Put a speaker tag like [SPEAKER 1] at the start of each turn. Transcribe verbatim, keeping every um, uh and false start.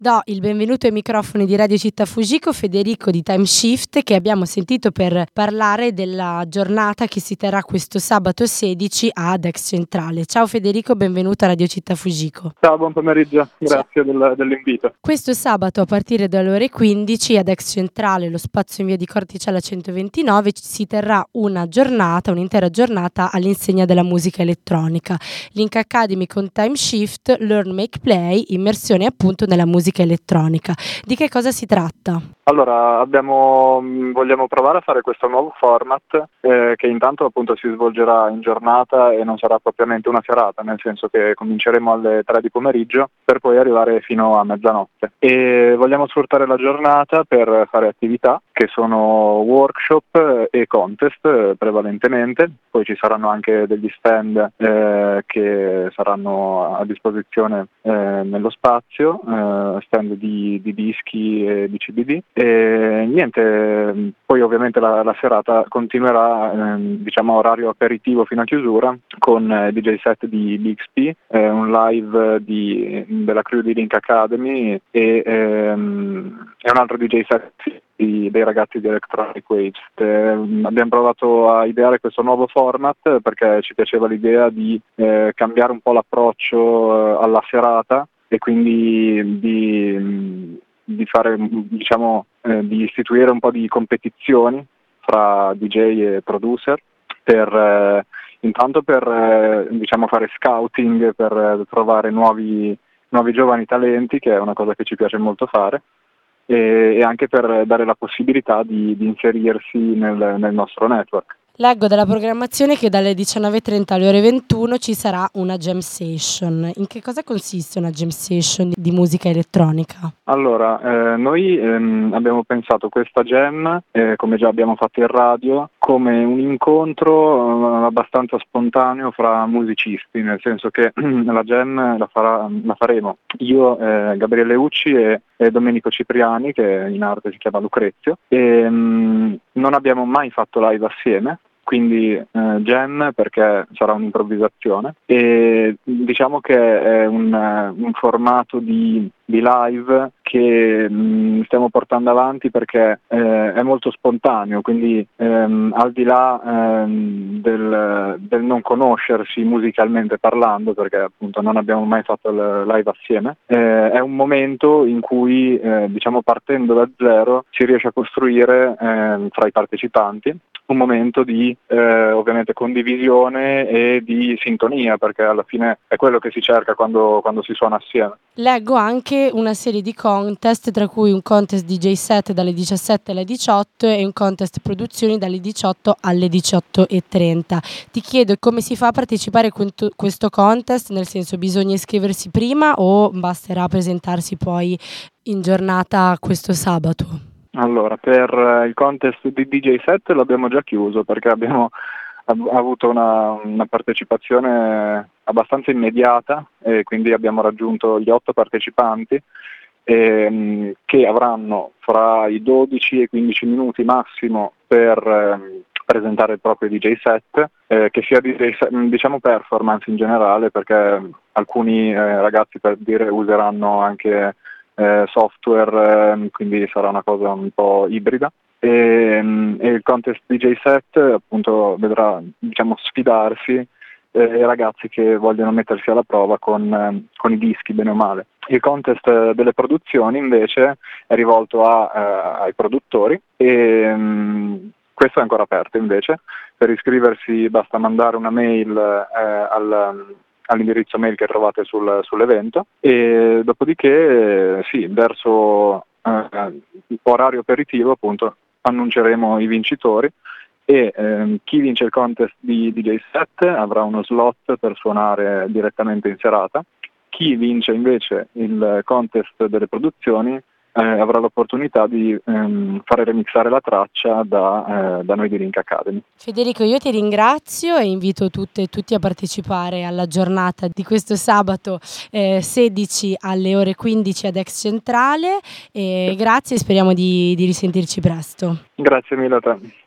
[SPEAKER 1] Do il benvenuto ai microfoni di Radio Città Fujiko Federico di Time Shift, che abbiamo sentito per parlare della giornata che si terrà questo sabato sedici ad Ex Centrale. Ciao Federico, benvenuto a Radio Città Fujiko.
[SPEAKER 2] Ciao, buon pomeriggio, grazie del, dell'invito.
[SPEAKER 1] Questo sabato a partire dalle ore quindici ad Ex Centrale, lo spazio in via di Corticella centoventinove, si terrà una giornata, un'intera giornata all'insegna della musica elettronica. Link Academy con Time Shift, Learn Make Play, immersione appunto nella musica elettronica. Di che cosa si tratta?
[SPEAKER 2] Allora, abbiamo, vogliamo provare a fare questo nuovo format eh, che intanto appunto si svolgerà in giornata e non sarà propriamente una serata, nel senso che cominceremo alle tre di pomeriggio per poi arrivare fino a mezzanotte. E vogliamo sfruttare la giornata per fare attività che sono workshop e contest eh, prevalentemente, poi ci saranno anche degli stand eh, che saranno a disposizione eh, nello spazio, eh, stand di, di dischi e di C D D. E niente, poi ovviamente la, la serata continuerà, eh, diciamo a orario aperitivo fino a chiusura, con eh, D J set di B X P, eh, un live di, della crew di Link Academy e, ehm, e un altro D J set di, dei ragazzi di Electronic Waves. Eh, abbiamo provato a ideare questo nuovo format perché ci piaceva l'idea di eh, cambiare un po' l'approccio eh, alla serata e quindi di di fare, diciamo, eh, di istituire un po' di competizioni fra D J e producer per eh, intanto per eh, diciamo fare scouting, per eh, trovare nuovi nuovi giovani talenti, che è una cosa che ci piace molto fare, e, e anche per dare la possibilità di, di inserirsi nel, nel nostro network.
[SPEAKER 1] Leggo dalla programmazione che dalle diciannove e trenta alle ore ventuno ci sarà una jam session. In che cosa consiste una jam session di, di musica elettronica?
[SPEAKER 2] Allora, eh, noi ehm, abbiamo pensato questa jam, eh, come già abbiamo fatto in radio, come un incontro eh, abbastanza spontaneo fra musicisti, nel senso che la jam la, farà, la faremo io, eh, Gabriele Ucci e, e Domenico Cipriani, che in arte si chiama Lucrezio, e mh, non abbiamo mai fatto live assieme. Quindi eh, jam perché sarà un'improvvisazione e diciamo che è un, un formato di, di live che mh, stiamo portando avanti perché eh, è molto spontaneo, quindi ehm, al di là ehm, del, del non conoscersi musicalmente parlando, perché appunto non abbiamo mai fatto il live assieme, eh, è un momento in cui eh, diciamo partendo da zero si riesce a costruire eh, fra i partecipanti un momento di eh, ovviamente condivisione e di sintonia, perché alla fine è quello che si cerca quando, quando si suona assieme.
[SPEAKER 1] Leggo anche una serie di contest, tra cui un contest D J set dalle diciassette alle diciotto e un contest produzioni dalle diciotto alle diciotto e trenta. Ti chiedo come si fa a partecipare a questo contest, nel senso bisogna iscriversi prima o basterà presentarsi poi in giornata questo sabato?
[SPEAKER 2] Allora, per il contest di D J set l'abbiamo già chiuso perché abbiamo av- avuto una, una partecipazione abbastanza immediata e quindi abbiamo raggiunto gli otto partecipanti ehm, che avranno fra i dodici e i quindici minuti massimo per ehm, presentare il proprio D J set, eh, che sia D J set, diciamo performance in generale, perché alcuni eh, ragazzi, per dire, useranno anche Eh, software, eh, quindi sarà una cosa un po' ibrida e, e il contest D J set appunto vedrà, diciamo, sfidarsi eh, i ragazzi che vogliono mettersi alla prova con, eh, con i dischi, bene o male. Il contest delle produzioni invece è rivolto a, eh, ai produttori e mh, questo è ancora aperto invece. Per iscriversi basta mandare una mail eh, al all'indirizzo mail che trovate sul, sull'evento e dopodiché eh, sì, verso eh, orario aperitivo appunto annunceremo i vincitori e eh, chi vince il contest di D J set avrà uno slot per suonare direttamente in serata, chi vince invece il contest delle produzioni eh, avrà l'opportunità di ehm, fare remixare la traccia da, eh, da noi di Link Academy.
[SPEAKER 1] Federico, io ti ringrazio e invito tutte e tutti a partecipare alla giornata di questo sabato eh, sedici alle ore quindici ad Ex Centrale e grazie e speriamo di, di risentirci presto.
[SPEAKER 2] Grazie mille a te.